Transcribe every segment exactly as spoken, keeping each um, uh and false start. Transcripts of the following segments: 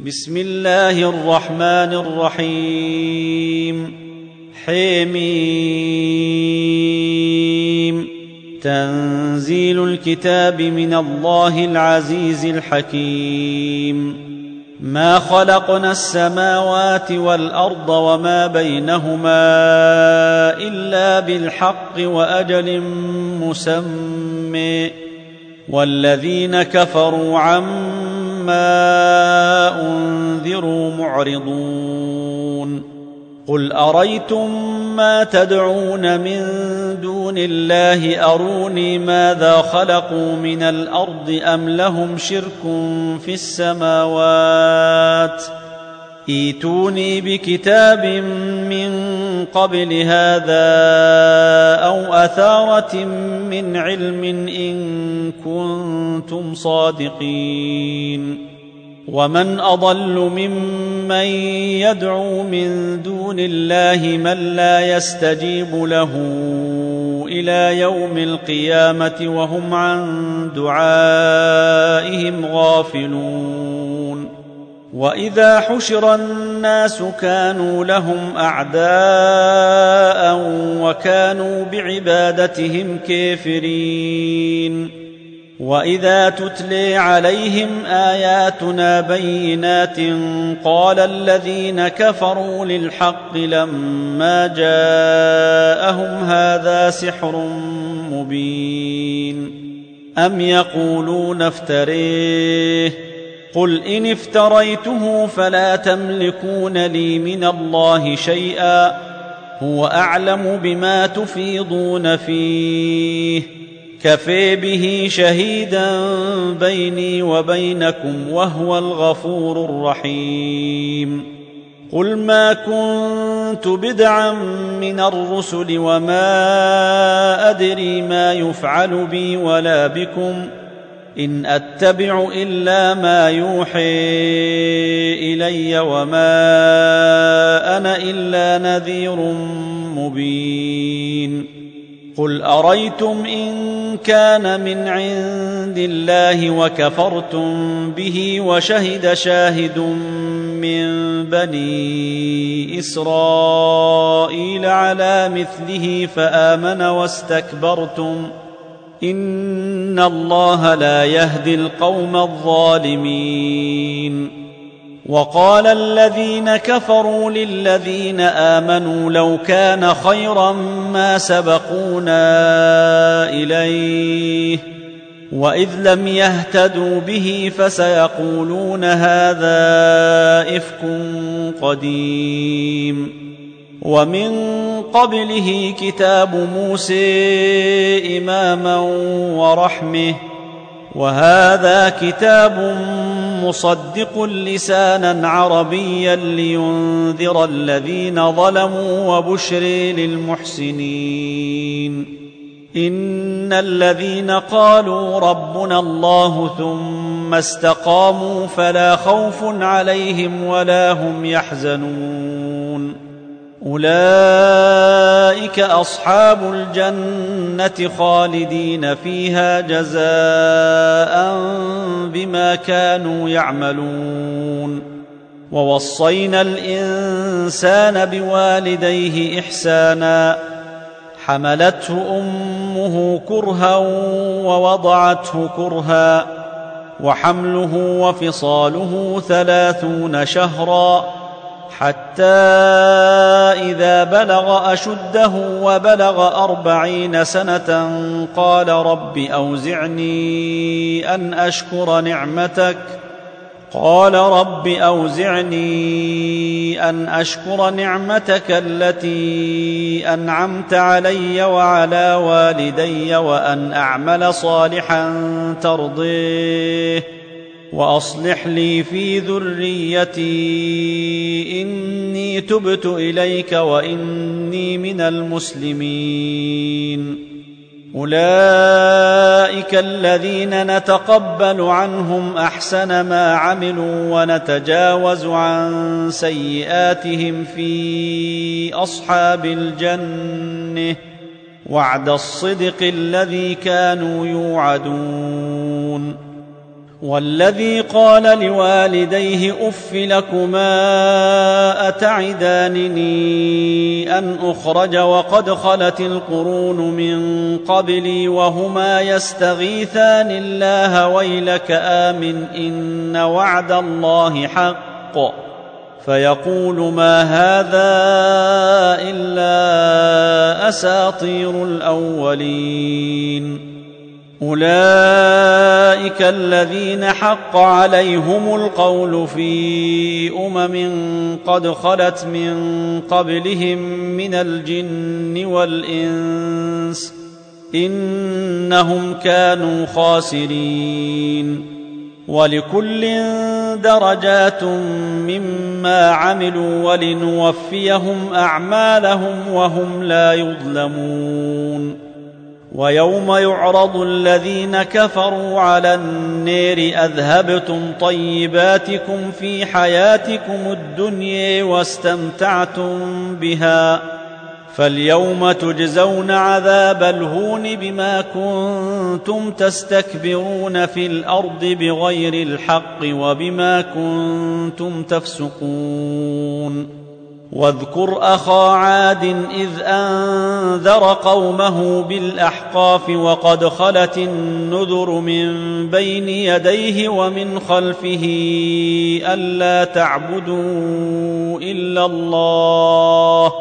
بسم الله الرحمن الرحيم. حميم. تنزيل الكتاب من الله العزيز الحكيم. ما خلقنا السماوات والأرض وما بينهما إلا بالحق وأجل مسمى، والذين كفروا عما أنذروا معرضون. قل أريتم ما تدعون من دون الله أروني ماذا خلقوا من الأرض أم لهم شرك في السماوات، ائتوني بكتاب من قبل هذا أو أثارة من علم إن كنتم صادقين. ومن أضل ممن يدعو من دون الله من لا يستجيب له إلى يوم القيامة وهم عن دعائهم غافلون. وإذا حشر الناس كانوا لهم أعداء وكانوا بعبادتهم كافرين. وإذا تتلي عليهم آياتنا بينات قال الذين كفروا للحق لما جاءهم هذا سحر مبين. أم يقولون افتريه، قل إن افتريته فلا تملكون لي من الله شيئا، هو أعلم بما تفيضون فيه، كفى به شهيدا بيني وبينكم وهو الغفور الرحيم. قل ما كنت بدعا من الرسل وما أدري ما يفعل بي ولا بكم، إن أتبع إلا ما يوحي إلي وما أنا إلا نذير مبين. قل أريتم إن كان من عند الله وكفرتم به وشهد شاهد من بني إسرائيل على مثله فآمن واستكبرتم، إن الله لا يهدي القوم الظالمين. وقال الذين كفروا للذين آمنوا لو كان خيرا ما سبقونا إليه، وإذ لم يهتدوا به فسيقولون هذا إفك قديم. ومن قبله كتاب موسى إماما ورحمة، وهذا كتاب مصدق لسانا عربيا لينذر الذين ظلموا وبشر للمحسنين. إن الذين قالوا ربنا الله ثم استقاموا فلا خوف عليهم ولا هم يحزنون، أولئك أصحاب الجنة خالدين فيها جزاء بما كانوا يعملون. ووصينا الإنسان بوالديه إحسانا، حملته أمه كرها ووضعته كرها، وحمله وفصاله ثلاثون شهرا، حتى إذا بلغ أشده وبلغ أربعين سنة قال رب أوزعني أن أشكر نعمتك قال رب أوزعني أن أشكر نعمتك التي أنعمت علي وعلى والدي وأن أعمل صالحا ترضيه وأصلح لي في ذريتي إني تبت إليك وإني من المسلمين. أولئك الذين نتقبل عنهم أحسن ما عملوا ونتجاوز عن سيئاتهم في أصحاب الجنة، وعد الصدق الذي كانوا يوعدون. والذي قال لوالديه أف لكما أتعدانني أن أخرج وقد خلت القرون من قبلي وهما يستغيثان الله ويلك آمن إن وعد الله حق فيقول ما هذا إلا أساطير الأولين. أولئك الذين حق عليهم القول في أمم قد خلت من قبلهم من الجن والإنس إنهم كانوا خاسرين. ولكل درجات مما عملوا ولنوفيهم أعمالهم وهم لا يظلمون. ويوم يعرض الذين كفروا على النار أذهبتم طيباتكم في حياتكم الدنيا واستمتعتم بها فاليوم تجزون عذاب الهون بما كنتم تستكبرون في الأرض بغير الحق وبما كنتم تفسقون. واذكر أخا عاد إذ أنذر قومه بالأحقاف وقد خلت النذر من بين يديه ومن خلفه ألا تعبدوا إلا الله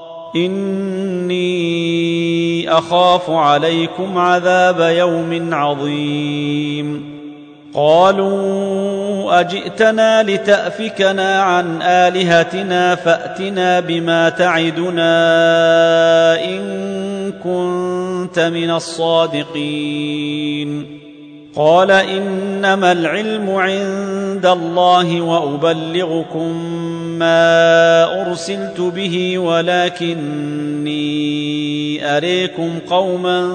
إني أخاف عليكم عذاب يوم عظيم. قالوا أجئتنا لتأفكنا عن آلهتنا فأتنا بما تعدنا إن كنت من الصادقين. قال إنما العلم عند الله وأبلغكم ما أرسلت به ولكني أريكم قوما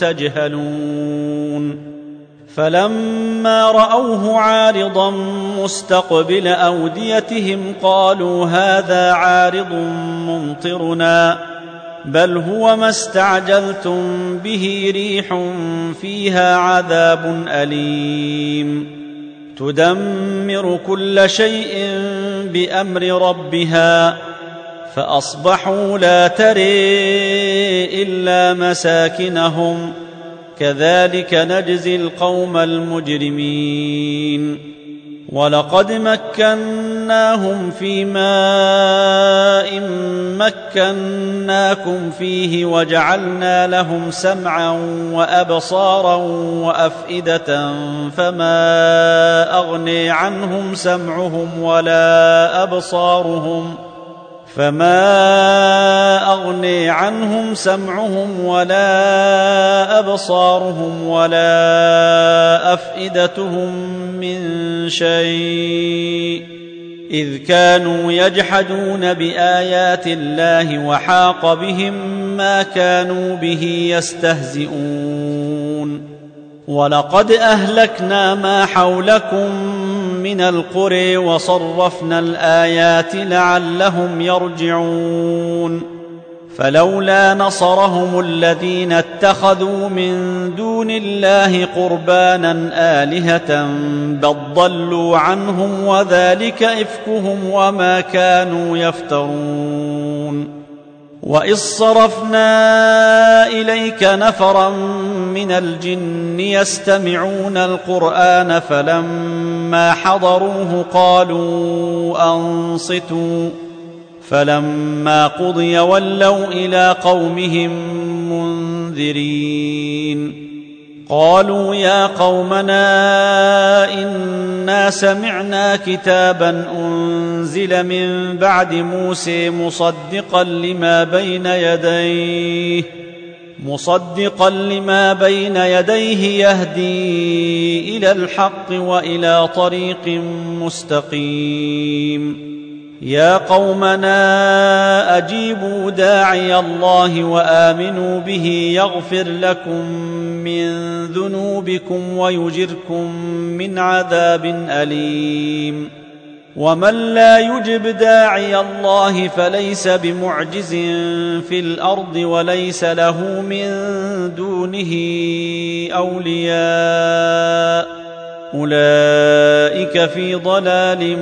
تجهلون. فلما رأوه عارضا مستقبل أوديتهم قالوا هذا عارض ممطرنا بل هو ما استعجلتم به ريح فيها عذاب أليم تدمر كل شيء بأمر ربها فأصبحوا لا تري إلا مساكنهم كذلك نجزي القوم المجرمين. ولقد مكناهم في ماء مكناكم فيه وجعلنا لهم سمعا وأبصارا وأفئدة فما أغني عنهم سمعهم ولا أبصارهم فما أغني عنهم سمعهم ولا أبصارهم ولا أفئدتهم من شيء إذ كانوا يجحدون بآيات الله وحاق بهم ما كانوا به يستهزئون. ولقد أهلكنا ما حولكم من القرى وصرفنا الآيات لعلهم يرجعون. فلولا نصرهم الذين اتخذوا من دون الله قربانا آلهة بل ضلوا عنهم وذلك إفكهم وما كانوا يفترون. وإذ صرفنا إليك نفرا من الجن يستمعون القرآن فلما حضروه قالوا أنصتوا فلما قضي ولوا إلى قومهم منذرين. قالوا يا قومنا إنا سمعنا كتابا أنزل من بعد موسى مصدقا لما بين يديه مصدقا لما بين يديه يهدي إلى الحق وإلى طريق مستقيم. يا قومنا أجيبوا داعي الله وآمنوا به يغفر لكم من ذنوبكم ويجركم من عذاب أليم. ومن لا يجب داعي الله فليس بمعجز في الأرض وليس له من دونه أولياء أولئك في ضلال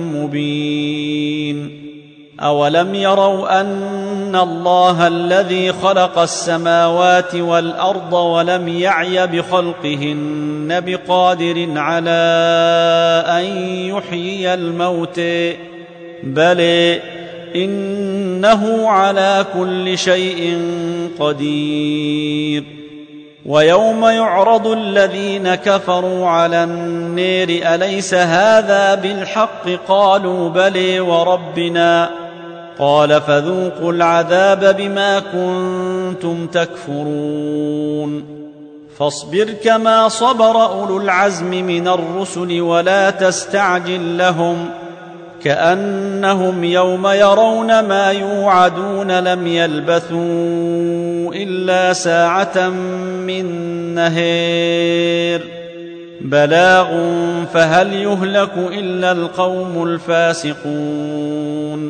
مبين. أولم يروا أن الله الذي خلق السماوات والأرض ولم يعي بخلقهن بقادر على أن يحيي الموتى بل إنه على كل شيء قدير. ويوم يعرض الذين كفروا على النار أليس هذا بالحق قالوا بلى وربنا قال فذوقوا العذاب بما كنتم تكفرون. فاصبر كما صبر أولو العزم من الرسل ولا تستعجل لهم كأنهم يوم يرون ما يوعدون لم يلبثوا إلا ساعة من نهار بلاغ فهل يهلك إلا القوم الفاسقون.